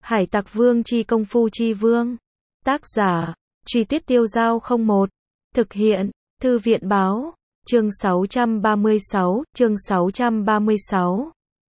Hải Tặc Vương chi công phu chi vương. Tác giả, Truy Tuyết Tiêu Giao 01. Thực hiện, Thư viện báo, chương 636, chương 636.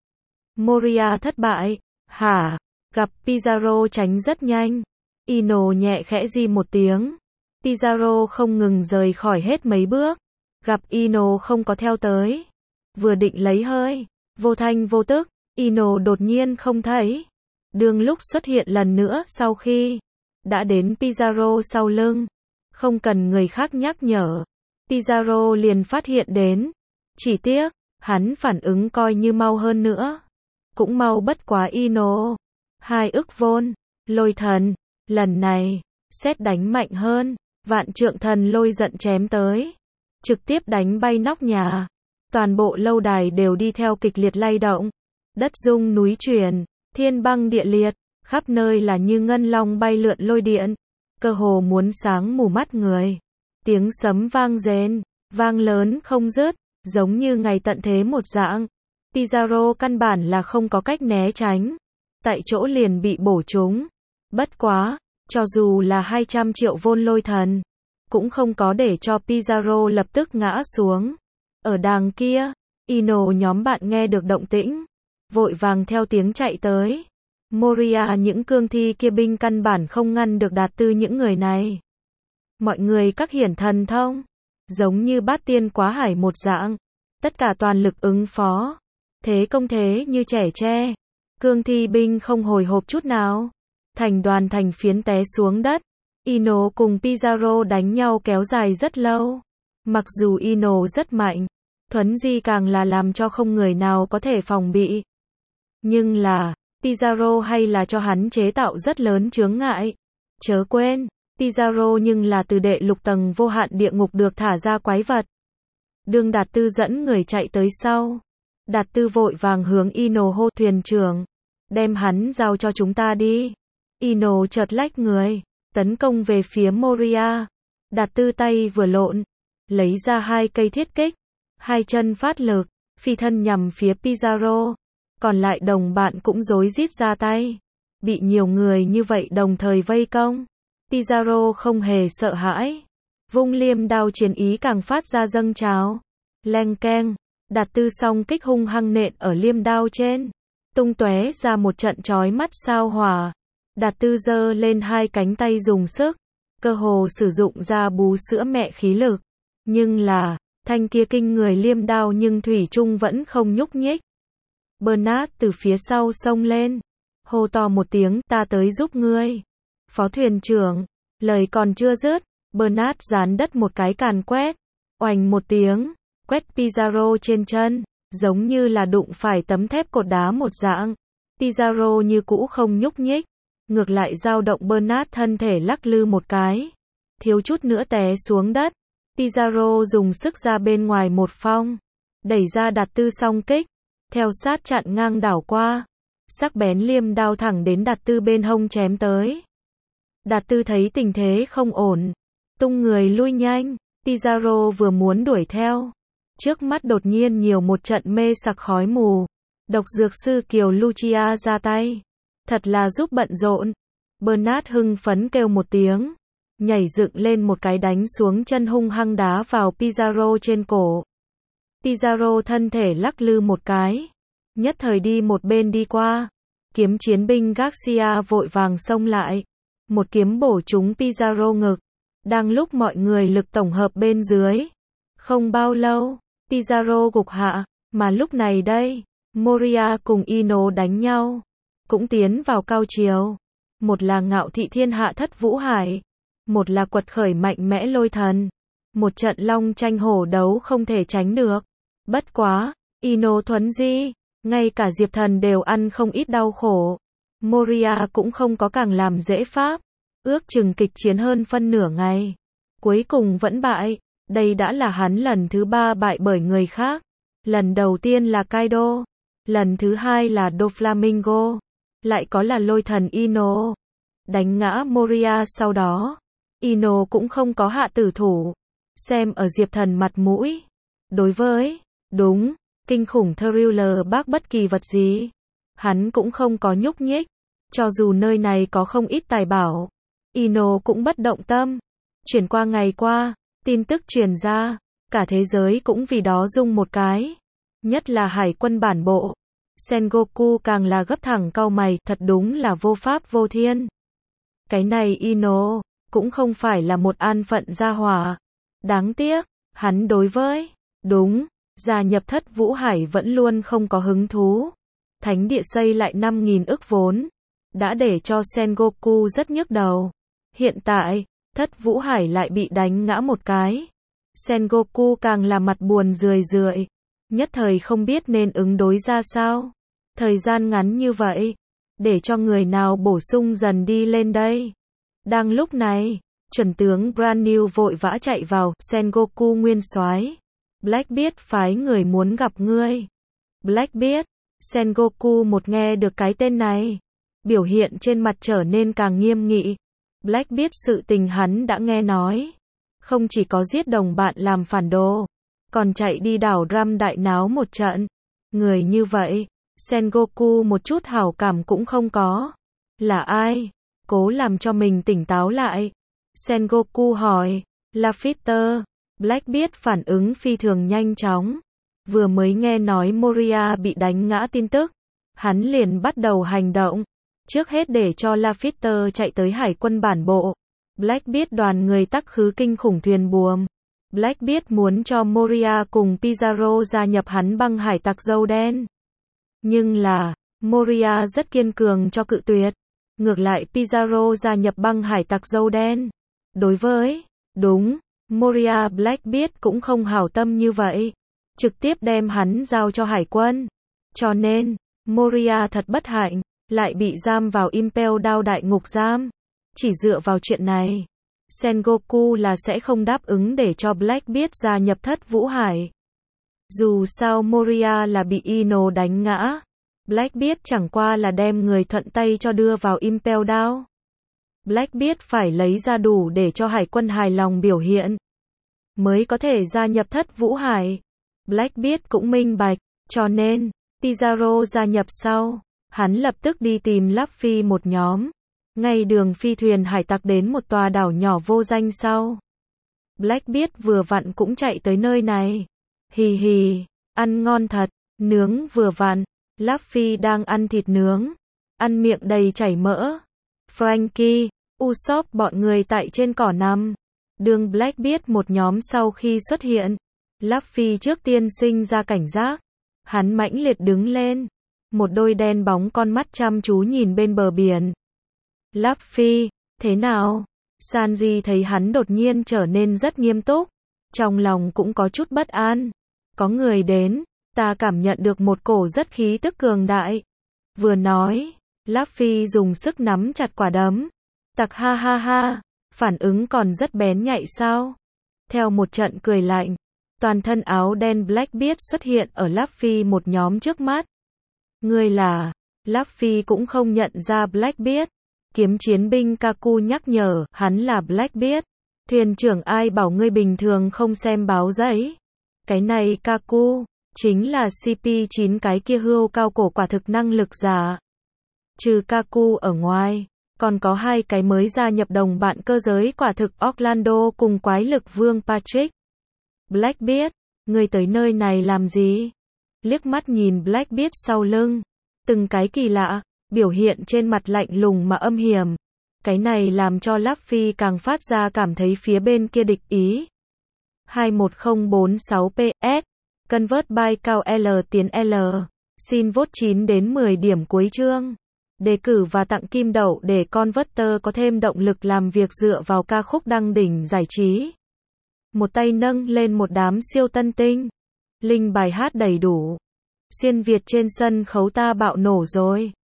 Moria thất bại. Hả? Gặp Pizarro tránh rất nhanh. Ino nhẹ khẽ di một tiếng. Pizarro không ngừng rời khỏi hết mấy bước. Gặp Ino không có theo tới. Vừa định lấy hơi, vô thanh vô tức, Ino đột nhiên không thấy. Đường lúc xuất hiện lần nữa sau khi đã đến Pizarro sau lưng. Không cần người khác nhắc nhở. Pizarro liền phát hiện đến. Chỉ tiếc, hắn phản ứng coi như mau hơn nữa. Cũng mau bất quá Ino. 2 ức vôn, lôi thần. Lần này, sét đánh mạnh hơn. Vạn trượng thần lôi giận chém tới. Trực tiếp đánh bay nóc nhà. Toàn bộ lâu đài đều đi theo kịch liệt lay động. Đất rung núi chuyển, thiên băng địa liệt, khắp nơi là như ngân long bay lượn lôi điện. Cơ hồ muốn sáng mù mắt người. Tiếng sấm vang rền, vang lớn không dứt, giống như ngày tận thế một dạng. Pizarro căn bản là không có cách né tránh. Tại chỗ liền bị bổ trúng. Bất quá, cho dù là 200 triệu vôn lôi thần, cũng không có để cho Pizarro lập tức ngã xuống. Ở đàng kia, Ino nhóm bạn nghe được động tĩnh, vội vàng theo tiếng chạy tới. Moria những cương thi kia binh căn bản không ngăn được Đạt Tư những người này. Mọi người các hiển thần thông, giống như bát tiên quá hải một dạng, tất cả toàn lực ứng phó. Thế công thế như trẻ tre, cương thi binh không hồi hộp chút nào. Thành đoàn thành phiến té xuống đất. Ino cùng Pizarro đánh nhau kéo dài rất lâu. Mặc dù Ino rất mạnh, thuấn di càng là làm cho không người nào có thể phòng bị. Nhưng là, Pizarro hay là cho hắn chế tạo rất lớn chướng ngại. Chớ quên, Pizarro nhưng là từ đệ lục tầng vô hạn địa ngục được thả ra quái vật. Đương Đạt Tư dẫn người chạy tới sau. Đạt Tư vội vàng hướng Ino hô thuyền trưởng. Đem hắn giao cho chúng ta đi. Ino chợt lách người, tấn công về phía Moria. Đạt Tư tay vừa lộn, lấy ra 2 cây thiết kích. 2 chân phát lực, phi thân nhằm phía Pizarro. Còn lại đồng bạn cũng rối rít ra tay. Bị nhiều người như vậy đồng thời vây công. Pizarro không hề sợ hãi. Vung liêm đao chiến ý càng phát ra dâng trào. Leng keng, Đạt Tư song kích hung hăng nện ở liêm đao trên. Tung tóe ra một trận chói mắt sao hỏa. Đạt Tư giơ lên 2 cánh tay dùng sức. Cơ hồ sử dụng ra bú sữa mẹ khí lực. Nhưng là, thanh kia kinh người liêm đao nhưng thủy chung vẫn không nhúc nhích. Bernard từ phía sau xông lên. Hô to một tiếng, ta tới giúp ngươi. Phó thuyền trưởng, lời còn chưa dứt, Bernard dán đất một cái càn quét. Oành một tiếng, quét Pizarro trên chân, giống như là đụng phải tấm thép cột đá một dạng. Pizarro như cũ không nhúc nhích. Ngược lại dao động Bernard thân thể lắc lư một cái. Thiếu chút nữa té xuống đất. Pizarro dùng sức ra bên ngoài một phong. Đẩy ra Đạt Tư song kích. Theo sát chặn ngang đảo qua. Sắc bén liêm đao thẳng đến Đạt Tư bên hông chém tới. Đạt Tư thấy tình thế không ổn. Tung người lui nhanh. Pizarro vừa muốn đuổi theo. Trước mắt đột nhiên nhiều một trận mê sặc khói mù. Độc dược sư Kiều Lucia ra tay. Thật là giúp bận rộn. Bernard hưng phấn kêu một tiếng. Nhảy dựng lên một cái đánh xuống chân hung hăng đá vào Pizarro trên cổ. Pizarro thân thể lắc lư một cái. Nhất thời đi một bên đi qua. Kiếm chiến binh Garcia vội vàng xông lại. Một kiếm bổ trúng Pizarro ngực. Đang lúc mọi người lực tổng hợp bên dưới. Không bao lâu, Pizarro gục hạ. Mà lúc này đây, Moria cùng Ino đánh nhau. Cũng tiến vào cao chiều. Một là ngạo thị thiên hạ thất vũ hải. Một là quật khởi mạnh mẽ lôi thần. Một trận long tranh hổ đấu không thể tránh được. Bất quá, Ino thuấn di, ngay cả Diệp Thần đều ăn không ít đau khổ. Moria cũng không có càng làm dễ pháp. Ước chừng kịch chiến hơn phân nửa ngày. Cuối cùng vẫn bại. Đây đã là hắn lần thứ 3 bại bởi người khác. Lần đầu tiên là Kaido. Lần thứ 2 là Doflamingo. Lại có là lôi thần Ino. Đánh ngã Moria sau đó. Ino cũng không có hạ tử thủ. Xem ở Diệp Thần mặt mũi. Đối với, đúng, kinh khủng Thriller bác bất kỳ vật gì. Hắn cũng không có nhúc nhích. Cho dù nơi này có không ít tài bảo, Ino cũng bất động tâm. Chuyển qua ngày qua, tin tức truyền ra, cả thế giới cũng vì đó rung một cái. Nhất là hải quân bản bộ. Sengoku càng là gấp thẳng cau mày, thật đúng là vô pháp vô thiên. Cái này Ino, cũng không phải là một an phận gia hỏa. Đáng tiếc, hắn đối với, đúng, gia nhập Thất Vũ Hải vẫn luôn không có hứng thú. Thánh địa xây lại 5.000 ức vốn, đã để cho Sengoku rất nhức đầu. Hiện tại, Thất Vũ Hải lại bị đánh ngã một cái. Sengoku càng là mặt buồn rười rượi, nhất thời không biết nên ứng đối ra sao. Thời gian ngắn như vậy, để cho người nào bổ sung dần đi lên đây. Đang lúc này, chuẩn tướng Brand New vội vã chạy vào, Sengoku nguyên soái, Blackbeard phái người muốn gặp ngươi. Blackbeard, Sengoku một nghe được cái tên này, biểu hiện trên mặt trở nên càng nghiêm nghị. Blackbeard sự tình hắn đã nghe nói, không chỉ có giết đồng bạn làm phản đồ, còn chạy đi đảo Ram đại náo một trận. Người như vậy, Sengoku một chút hảo cảm cũng không có. Là ai? Cố làm cho mình tỉnh táo lại. Sengoku hỏi. Lafitter. Blackbeard phản ứng phi thường nhanh chóng. Vừa mới nghe nói Moria bị đánh ngã tin tức, hắn liền bắt đầu hành động. Trước hết để cho Lafitter chạy tới hải quân bản bộ. Blackbeard đoàn người tắc khứ kinh khủng thuyền buồm. Blackbeard muốn cho Moria cùng Pizarro gia nhập hắn băng hải tặc dâu đen. Nhưng là, Moria rất kiên cường cho cự tuyệt. Ngược lại Pizarro gia nhập băng hải tặc dâu đen. Đối với, đúng, Moria Blackbeard cũng không hảo tâm như vậy. Trực tiếp đem hắn giao cho hải quân. Cho nên, Moria thật bất hạnh, lại bị giam vào Impel Down đại ngục giam. Chỉ dựa vào chuyện này, Sengoku là sẽ không đáp ứng để cho Blackbeard gia nhập Thất Vũ Hải. Dù sao Moria là bị Ino đánh ngã, Blackbeard chẳng qua là đem người thuận tay cho đưa vào Impel Down. Blackbeard phải lấy ra đủ để cho hải quân hài lòng biểu hiện, mới có thể gia nhập Thất Vũ Hải. Blackbeard cũng minh bạch, cho nên, Pizarro gia nhập sau, hắn lập tức đi tìm Luffy một nhóm. Ngay đường phi thuyền hải tặc đến một tòa đảo nhỏ vô danh sau. Blackbeard vừa vặn cũng chạy tới nơi này. Hì hì, ăn ngon thật, nướng vừa vặn. Luffy đang ăn thịt nướng, ăn miệng đầy chảy mỡ. Frankie, Usopp bọn người tại trên cỏ nằm. Đường Blackbeard một nhóm sau khi xuất hiện, Luffy trước tiên sinh ra cảnh giác. Hắn mãnh liệt đứng lên, một đôi đen bóng con mắt chăm chú nhìn bên bờ biển. Luffy, thế nào? Sanji thấy hắn đột nhiên trở nên rất nghiêm túc, trong lòng cũng có chút bất an. Có người đến, ta cảm nhận được một cổ rất khí tức cường đại. Vừa nói, Luffy dùng sức nắm chặt quả đấm. Tặc ha ha ha, phản ứng còn rất bén nhạy sao? Theo một trận cười lạnh, toàn thân áo đen Blackbeard xuất hiện ở Luffy một nhóm trước mắt. Ngươi là, Luffy cũng không nhận ra Blackbeard. Kiếm chiến binh Kaku nhắc nhở, hắn là Blackbeard. Thuyền trưởng ai bảo ngươi bình thường không xem báo giấy. Cái này Kaku, chính là CP9 cái kia hươu cao cổ quả thực năng lực giả. Trừ Kaku ở ngoài, còn có hai cái mới gia nhập đồng bạn cơ giới quả thực Orlando cùng quái lực vương Patrick. Blackbeard, ngươi tới nơi này làm gì? Liếc mắt nhìn Blackbeard sau lưng, từng cái kỳ lạ, biểu hiện trên mặt lạnh lùng mà âm hiểm. Cái này làm cho Luffy càng phát ra cảm thấy phía bên kia địch ý. 21046PS, Convert by cao L tiến L. Xin vote 9 đến 10 điểm cuối chương. Đề cử và tặng kim đậu để Converter có thêm động lực làm việc dựa vào ca khúc đăng đỉnh giải trí. Một tay nâng lên một đám siêu tân tinh. Link bài hát đầy đủ. Xuyên Việt trên sân khấu ta bạo nổ rồi.